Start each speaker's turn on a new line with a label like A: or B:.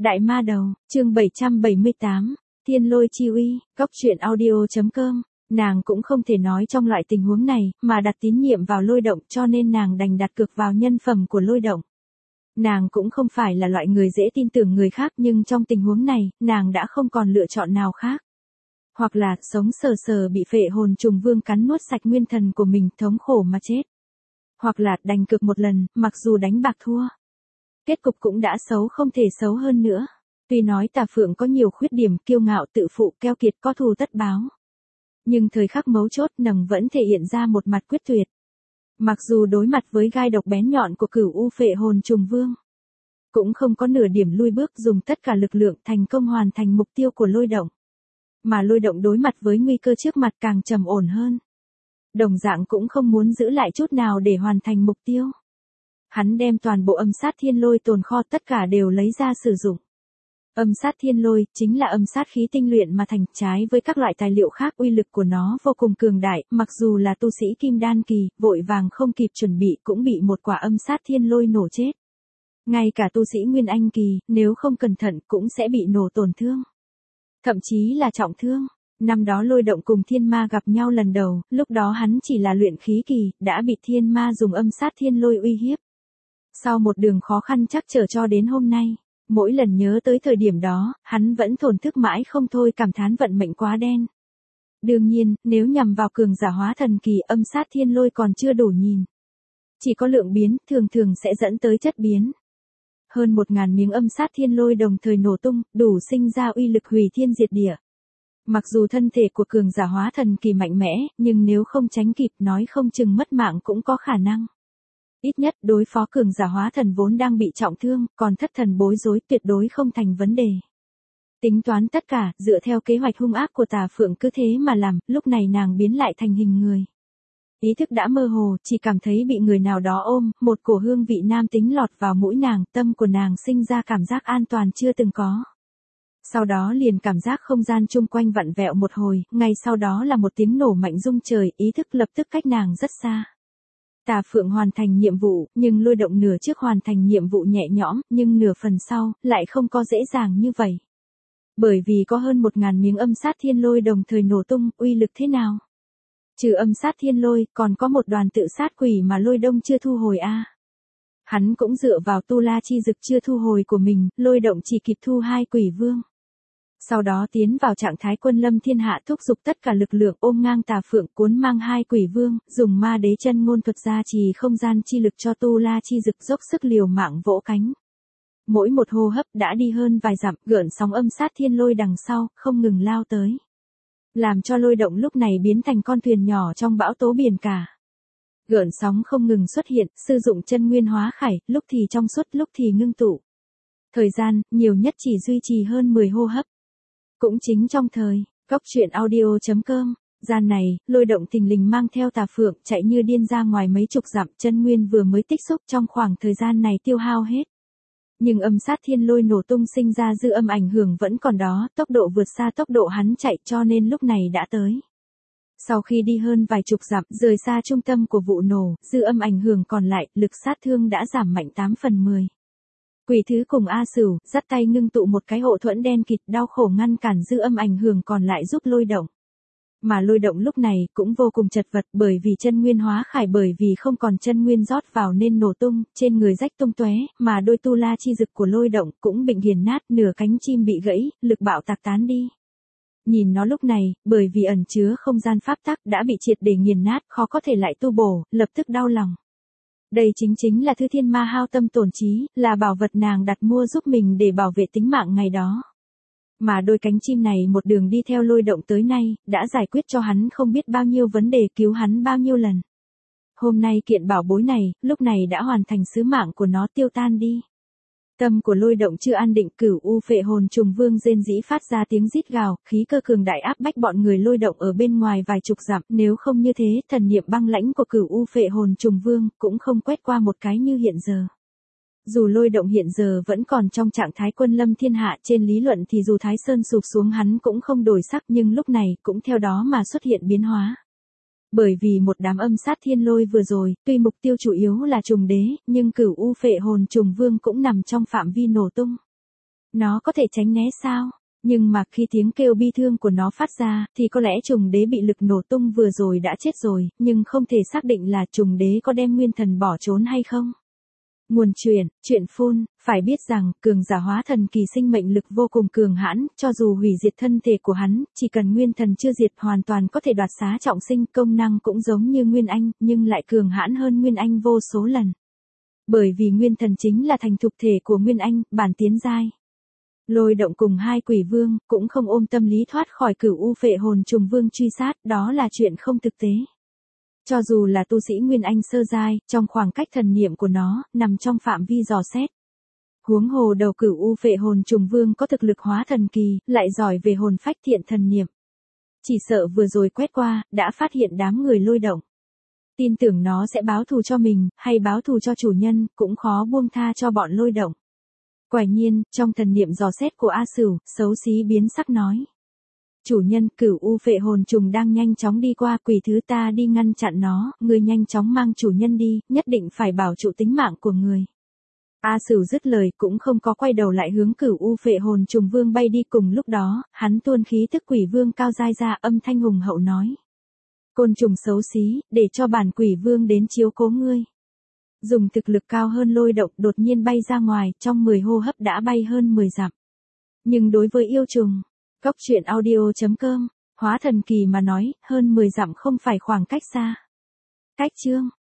A: Đại ma đầu, chương 778, Thiên lôi chi uy, góc truyện audio.com. Nàng cũng không thể nói trong loại tình huống này, mà đặt tín nhiệm vào lôi động cho nên nàng đành đặt cược vào nhân phẩm của lôi động. Nàng cũng không phải là loại người dễ tin tưởng người khác nhưng trong tình huống này, nàng đã không còn lựa chọn nào khác. Hoặc là sống sờ sờ bị phệ hồn trùng vương cắn nuốt sạch nguyên thần của mình thống khổ mà chết. Hoặc là đành cược một lần, mặc dù đánh bạc thua. Kết cục cũng đã xấu không thể xấu hơn nữa. Tuy nói Tà Phượng có nhiều khuyết điểm kiêu ngạo tự phụ keo kiệt có thù tất báo. Nhưng thời khắc mấu chốt nàng vẫn thể hiện ra một mặt quyết tuyệt. Mặc dù đối mặt với gai độc bén nhọn của Cửu U phệ hồn trùng vương. Cũng không có nửa điểm lui bước dùng tất cả lực lượng thành công hoàn thành mục tiêu của lôi động. Mà lôi động đối mặt với nguy cơ trước mặt càng trầm ổn hơn. Đồng dạng cũng không muốn giữ lại chút nào để hoàn thành mục tiêu. Hắn đem toàn bộ âm sát thiên lôi tồn kho tất cả đều lấy ra sử dụng. Âm sát thiên lôi chính là âm sát khí tinh luyện mà thành, trái với các loại tài liệu khác uy lực của nó vô cùng cường đại, mặc dù là tu sĩ kim đan kỳ, vội vàng không kịp chuẩn bị cũng bị một quả âm sát thiên lôi nổ chết. Ngay cả tu sĩ nguyên anh kỳ, nếu không cẩn thận cũng sẽ bị nổ tổn thương. Thậm chí là trọng thương. Năm đó lôi động cùng thiên ma gặp nhau lần đầu, lúc đó hắn chỉ là luyện khí kỳ, đã bị thiên ma dùng âm sát thiên lôi uy hiếp. Sau một đường khó khăn chắc trở cho đến hôm nay, mỗi lần nhớ tới thời điểm đó, hắn vẫn thổn thức mãi không thôi cảm thán vận mệnh quá đen. Đương nhiên, nếu nhằm vào cường giả hóa thần kỳ âm sát thiên lôi còn chưa đủ nhìn. Chỉ có lượng biến, thường thường sẽ dẫn tới chất biến. Hơn 1000 miếng âm sát thiên lôi đồng thời nổ tung, đủ sinh ra uy lực hủy thiên diệt địa. Mặc dù thân thể của cường giả hóa thần kỳ mạnh mẽ, nhưng nếu không tránh kịp nói không chừng mất mạng cũng có khả năng. Ít nhất đối phó cường giả hóa thần vốn đang bị trọng thương, còn thất thần bối rối tuyệt đối không thành vấn đề. Tính toán tất cả, dựa theo kế hoạch hung ác của Tà Phượng cứ thế mà làm, lúc này nàng biến lại thành hình người. Ý thức đã mơ hồ, chỉ cảm thấy bị người nào đó ôm, một cổ hương vị nam tính lọt vào mũi nàng, tâm của nàng sinh ra cảm giác an toàn chưa từng có. Sau đó liền cảm giác không gian chung quanh vặn vẹo một hồi, ngay sau đó là một tiếng nổ mạnh rung trời, ý thức lập tức cách nàng rất xa. Tà Phượng hoàn thành nhiệm vụ, nhưng lôi động nửa trước hoàn thành nhiệm vụ nhẹ nhõm, nhưng nửa phần sau, lại không có dễ dàng như vậy. Bởi vì có hơn 1000 miếng âm sát thiên lôi đồng thời nổ tung, uy lực thế nào? Trừ âm sát thiên lôi, còn có một đoàn tự sát quỷ mà lôi đông chưa thu hồi a. Hắn cũng dựa vào tu la chi dực chưa thu hồi của mình, lôi động chỉ kịp thu 2 quỷ vương. Sau đó tiến vào trạng thái quân lâm thiên hạ thúc giục tất cả lực lượng ôm ngang Tà Phượng cuốn mang 2 quỷ vương, dùng ma đế chân ngôn thuật gia trì không gian chi lực cho tu la chi dực dốc sức liều mạng vỗ cánh. Mỗi một hô hấp đã đi hơn vài dặm, gợn sóng âm sát thiên lôi đằng sau, không ngừng lao tới. Làm cho lôi động lúc này biến thành con thuyền nhỏ trong bão tố biển cả. Gợn sóng không ngừng xuất hiện, sử dụng chân nguyên hóa khải, lúc thì trong suốt lúc thì ngưng tụ. Thời gian, nhiều nhất chỉ duy trì hơn 10 hô hấp. Cũng chính trong thời, góc truyện audio.com, gian này, lôi động thình lình mang theo Tà Phượng chạy như điên ra ngoài mấy chục dặm, chân nguyên vừa mới tích xúc trong khoảng thời gian này tiêu hao hết. Nhưng âm sát thiên lôi nổ tung sinh ra dư âm ảnh hưởng vẫn còn đó, tốc độ vượt xa tốc độ hắn chạy cho nên lúc này đã tới. Sau khi đi hơn vài chục dặm, rời xa trung tâm của vụ nổ, dư âm ảnh hưởng còn lại, lực sát thương đã giảm mạnh 8/10. Quỷ thứ cùng A Sửu, dắt tay ngưng tụ một cái hộ thuẫn đen kịt đau khổ ngăn cản dư âm ảnh hưởng còn lại giúp lôi động. Mà lôi động lúc này cũng vô cùng chật vật bởi vì chân nguyên hóa khải bởi vì không còn chân nguyên rót vào nên nổ tung, trên người rách tung tóe, mà đôi tu la chi dực của lôi động cũng bị nghiền nát, nửa cánh chim bị gãy, lực bạo tạc tán đi. Nhìn nó lúc này, bởi vì ẩn chứa không gian pháp tắc đã bị triệt để nghiền nát, khó có thể lại tu bổ, lập tức đau lòng. Đây chính là thứ thiên ma hao tâm tổn trí, là bảo vật nàng đặt mua giúp mình để bảo vệ tính mạng ngày đó. Mà đôi cánh chim này một đường đi theo lôi động tới nay, đã giải quyết cho hắn không biết bao nhiêu vấn đề, cứu hắn bao nhiêu lần. Hôm nay kiện bảo bối này, lúc này đã hoàn thành sứ mạng của nó tiêu tan đi. Tâm của lôi động chưa an định, Cửu U phệ hồn trùng vương rên rỉ phát ra tiếng rít gào, khí cơ cường đại áp bách bọn người lôi động ở bên ngoài vài chục dặm, nếu không như thế, thần niệm băng lãnh của Cửu U phệ hồn trùng vương cũng không quét qua một cái như hiện giờ. Dù lôi động hiện giờ vẫn còn trong trạng thái quân lâm thiên hạ, trên lý luận thì dù Thái Sơn sụp xuống hắn cũng không đổi sắc, nhưng lúc này cũng theo đó mà xuất hiện biến hóa. Bởi vì một đám âm sát thiên lôi vừa rồi, tuy mục tiêu chủ yếu là trùng đế, nhưng Cửu U phệ hồn trùng vương cũng nằm trong phạm vi nổ tung. Nó có thể tránh né sao? Nhưng mà khi tiếng kêu bi thương của nó phát ra, thì có lẽ trùng đế bị lực nổ tung vừa rồi đã chết rồi, nhưng không thể xác định là trùng đế có đem nguyên thần bỏ trốn hay không. Nguồn chuyện phun, phải biết rằng, cường giả hóa thần kỳ sinh mệnh lực vô cùng cường hãn, cho dù hủy diệt thân thể của hắn, chỉ cần nguyên thần chưa diệt hoàn toàn có thể đoạt xá trọng sinh, công năng cũng giống như Nguyên Anh, nhưng lại cường hãn hơn Nguyên Anh vô số lần. Bởi vì nguyên thần chính là thành thục thể của Nguyên Anh, bản tiến giai. Lôi động cùng hai quỷ vương, cũng không ôm tâm lý thoát khỏi cửu u phệ hồn trùng vương truy sát, đó là chuyện không thực tế. Cho dù là tu sĩ Nguyên Anh sơ giai, trong khoảng cách thần niệm của nó, nằm trong phạm vi dò xét. Huống hồ đầu cửu u phệ hồn trùng vương có thực lực hóa thần kỳ, lại giỏi về hồn phách thiện thần niệm. Chỉ sợ vừa rồi quét qua, đã phát hiện đám người lôi động. Tin tưởng nó sẽ báo thù cho mình, hay báo thù cho chủ nhân, cũng khó buông tha cho bọn lôi động. Quả nhiên, trong thần niệm dò xét của A Sửu, xấu xí biến sắc nói. Chủ nhân, cửu u phệ hồn trùng đang nhanh chóng đi qua, quỷ thứ ta đi ngăn chặn nó, người nhanh chóng mang chủ nhân đi, nhất định phải bảo trụ tính mạng của người. A Sửu dứt lời cũng không có quay đầu lại hướng cửu u phệ hồn trùng vương bay đi, cùng lúc đó, hắn tuôn khí tức quỷ vương cao dai ra, âm thanh hùng hậu nói. Côn trùng xấu xí, để cho bản quỷ vương đến chiếu cố ngươi. Dùng thực lực cao hơn lôi động đột nhiên bay ra ngoài, trong 10 hô hấp đã bay hơn 10 dặm. Nhưng đối với yêu trùng, Cốc truyện audio.com, hóa thần kỳ mà nói, hơn 10 dặm không phải khoảng cách xa. Cách chương